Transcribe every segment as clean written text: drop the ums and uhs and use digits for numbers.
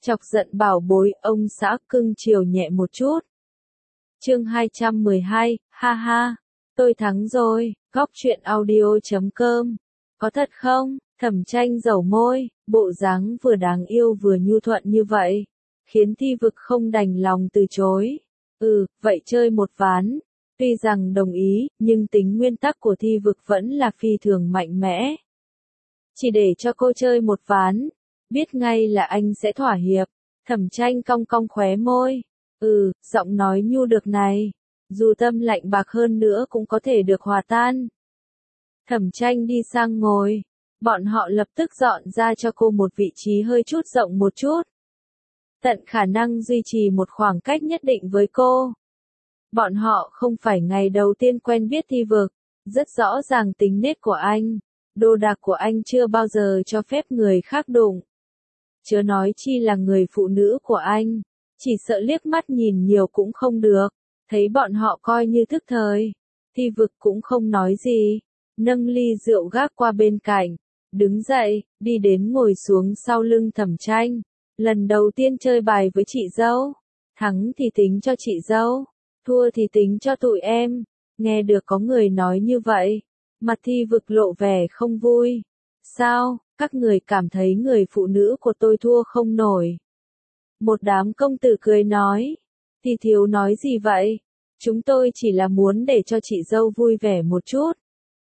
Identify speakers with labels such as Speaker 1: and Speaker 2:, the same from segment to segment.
Speaker 1: Chọc giận bảo bối, ông xã cưng chiều nhẹ một chút. Chương 212, ha ha, tôi thắng rồi, góc truyện audio.com. Có thật không? Thẩm Tranh dẩu môi, bộ dáng vừa đáng yêu vừa nhu thuận như vậy, khiến Thi Vực không đành lòng từ chối. Vậy chơi một ván. Tuy rằng đồng ý, nhưng tính nguyên tắc của Thi Vực vẫn là phi thường mạnh mẽ. Chỉ để cho cô chơi một ván, biết ngay là anh sẽ thỏa hiệp. Thẩm Tranh cong cong khóe môi. Giọng nói nhu được này, dù tâm lạnh bạc hơn nữa cũng có thể được hòa tan. Thẩm Tranh đi sang ngồi, bọn họ lập tức dọn ra cho cô một vị trí hơi chút rộng một chút. Tận khả năng duy trì một khoảng cách nhất định với cô. Bọn họ không phải ngày đầu tiên quen biết Thi Vực, rất rõ ràng tính nết của anh, đồ đạc của anh chưa bao giờ cho phép người khác đụng. Chớ nói chi là người phụ nữ của anh, chỉ sợ liếc mắt nhìn nhiều cũng không được, thấy bọn họ coi như thức thời. Thi Vực cũng không nói gì, nâng ly rượu gác qua bên cạnh, đứng dậy, đi đến ngồi xuống sau lưng Thẩm Tranh. Lần đầu tiên chơi bài với chị dâu, thắng thì tính cho chị dâu, thua thì tính cho tụi em. Nghe được có người nói như vậy, mặt Thi Vực lộ vẻ không vui. Sao, các người cảm thấy người phụ nữ của tôi thua không nổi? Một đám công tử cười nói. Thì thiếu nói gì vậy? Chúng tôi chỉ là muốn để cho chị dâu vui vẻ một chút.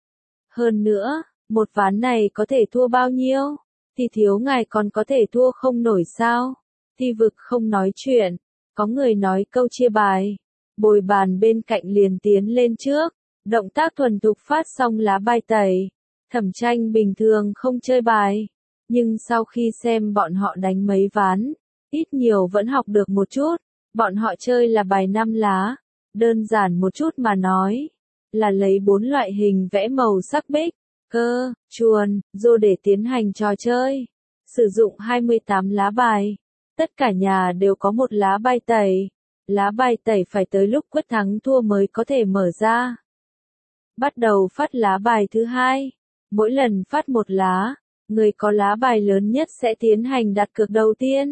Speaker 1: Hơn nữa, một ván này có thể thua bao nhiêu? Thì thiếu ngài còn có thể thua không nổi sao? Thi Vực không nói chuyện. Có người nói câu chia bài. Bồi bàn bên cạnh liền tiến lên trước. Động tác thuần thục phát xong lá bài tẩy. Thẩm Tranh bình thường không chơi bài. Nhưng sau khi xem bọn họ đánh mấy ván, ít nhiều vẫn học được một chút. Bọn họ chơi là bài 5 lá. Đơn giản một chút mà nói. Là lấy 4 loại hình vẽ màu sắc bích, cơ, chuồn, rô để tiến hành trò chơi. Sử dụng 28 lá bài. Tất cả nhà đều có một lá bài tẩy. Lá bài tẩy phải tới lúc quyết thắng thua mới có thể mở ra. Bắt đầu phát lá bài thứ hai. Mỗi lần phát một lá, người có lá bài lớn nhất sẽ tiến hành đặt cược đầu tiên.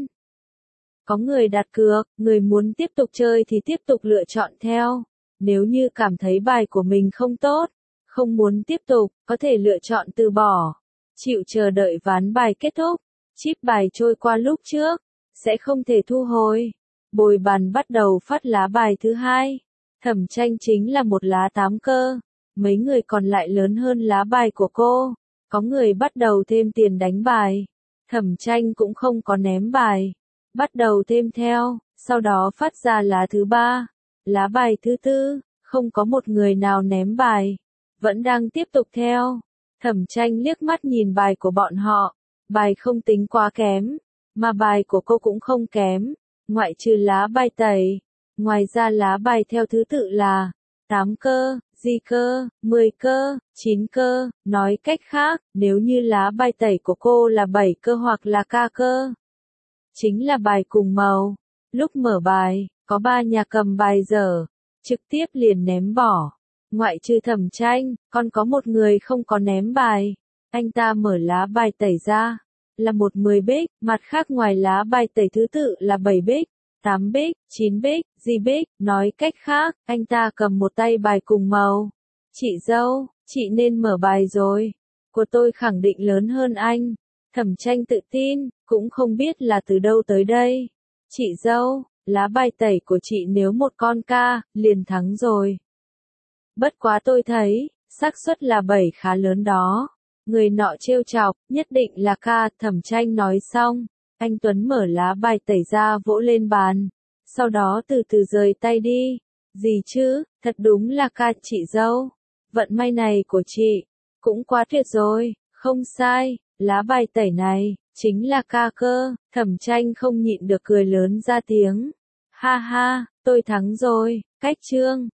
Speaker 1: Có người đặt cược, người muốn tiếp tục chơi thì tiếp tục lựa chọn theo. Nếu như cảm thấy bài của mình không tốt, không muốn tiếp tục, có thể lựa chọn từ bỏ. Chịu chờ đợi ván bài kết thúc. Chip bài trôi qua lúc trước, sẽ không thể thu hồi. Bồi bàn bắt đầu phát lá bài thứ hai. Thẩm Tranh chính là một lá 8 cơ. Mấy người còn lại lớn hơn lá bài của cô. Có người bắt đầu thêm tiền đánh bài. Thẩm Tranh cũng không có ném bài. Bắt đầu thêm theo, sau đó phát ra lá thứ ba. Lá bài thứ tư, không có một người nào ném bài. Vẫn đang tiếp tục theo. Thẩm Tranh liếc mắt nhìn bài của bọn họ. Bài không tính quá kém, mà bài của cô cũng không kém. Ngoại trừ lá bài tẩy. Ngoài ra lá bài theo thứ tự là 8 cơ, di cơ, 10 cơ, 9 cơ. Nói cách khác, nếu như lá bài tẩy của cô là 7 cơ hoặc là ca cơ, chính là bài cùng màu. Lúc mở bài, có 3 nhà cầm bài dở, trực tiếp liền ném bỏ. Ngoại trừ Thẩm Tranh, còn có một người không có ném bài. Anh ta mở lá bài tẩy ra, là một 10 bích, mặt khác ngoài lá bài tẩy thứ tự là 7 bích, 8 bích, 9 bích, di bích. Nói cách khác, anh ta cầm một tay bài cùng màu. Chị dâu, chị nên mở bài rồi. Của tôi khẳng định lớn hơn anh. Thẩm Tranh tự tin, cũng không biết là từ đâu tới đây. Chị dâu, lá bài tẩy của chị nếu một con ca, liền thắng rồi. Bất quá tôi thấy, xác suất là 7 khá lớn đó. Người nọ trêu chọc, nhất định là ca. Thẩm Tranh nói xong, anh Tuấn mở lá bài tẩy ra vỗ lên bàn. Sau đó từ từ rời tay đi. Gì chứ, thật đúng là ca. Chị dâu, vận may này của chị cũng quá tuyệt rồi. Không sai, lá bài tẩy này chính là ca cơ. Thẩm Tranh không nhịn được cười lớn ra tiếng. Ha ha, tôi thắng rồi. Cách chương